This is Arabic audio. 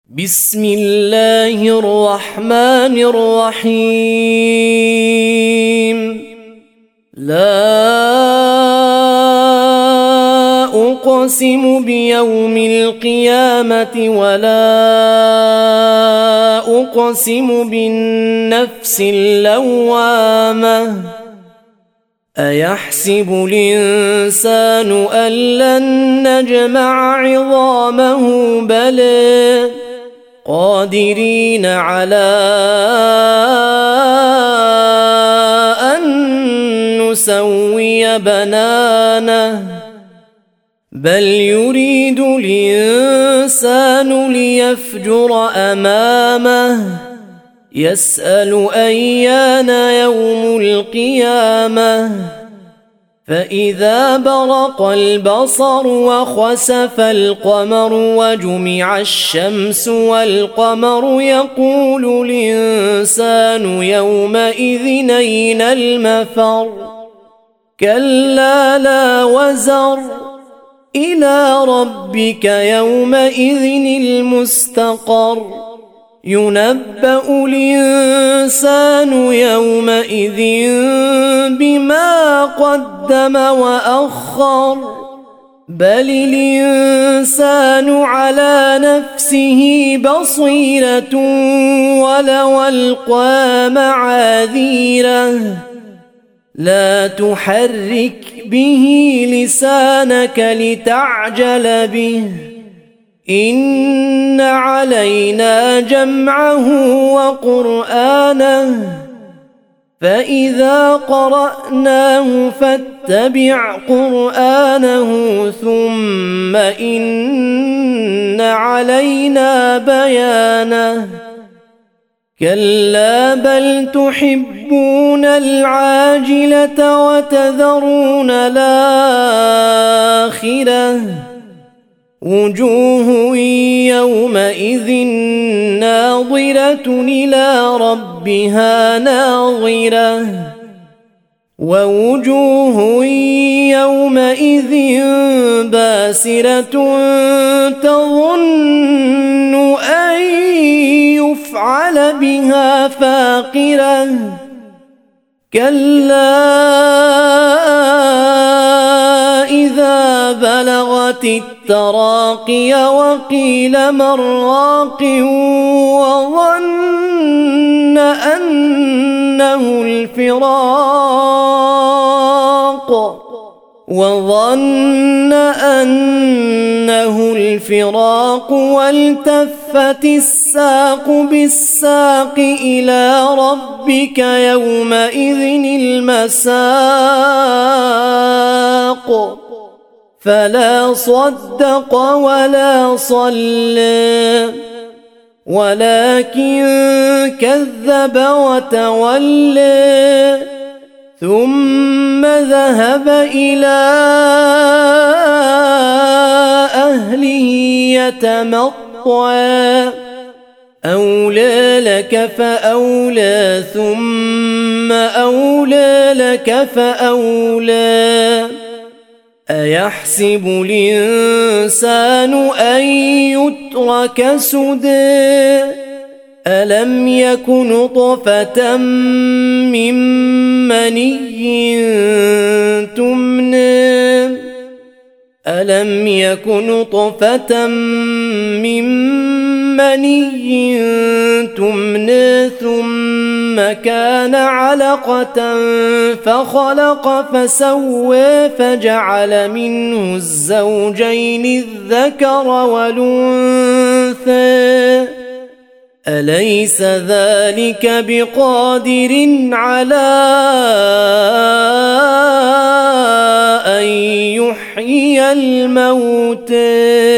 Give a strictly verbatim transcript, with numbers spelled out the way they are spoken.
بسم الله الرحمن الرحيم. لا أقسم بيوم القيامة ولا أقسم بالنفس اللوامة أيحسب الإنسان أن لن نجمع عظامه بلى قادرين على أن نسوي بنانه بل يريد الإنسان ليفجر أمامه يسأل أيان يوم القيامة فإذا برق البصر وخسف القمر وجمع الشمس والقمر يقول الإنسان يومئذ أين المفر كلا لا وزر إلى ربك يومئذ المستقر ينبأ الإنسان يومئذ بما قدم وأخر بل الإنسان على نفسه بصيرة ولو ألقى معاذيره لا تحرك به لسانك لتعجل به إن علينا جمعه وقرآنه فإذا قرأناه فاتبع قرآنه ثم إن علينا بيانه كلا بل تحبون العاجلة وتذرون الآخرة وجوه يومئذ ناظرة إلى ربها ناظرة ووجوه يومئذ باسرة تظن أن يفعل بها فاقرة كلا إذا بلغت التراقي وقيل من راق وظن أنه الفراق وظن أنه الفراق والتفت الساق بالساق إلى ربك يومئذ المساق فلا صدق ولا صلى ولكن كذب وتولى ثم ذهب إلى أهله يتمطى أولى لك فأولى ثم أولى لك فأولى أيحسب الإنسان أن يترك سدى ألم يك نطفة من مني تمنى ألم يك نطفة من مني تمنى ثم كان علقة فخلق فسوى فجعل منه الزوجين الذكر والأنثى أليس ذلك بقادر على أن يحيي الموتى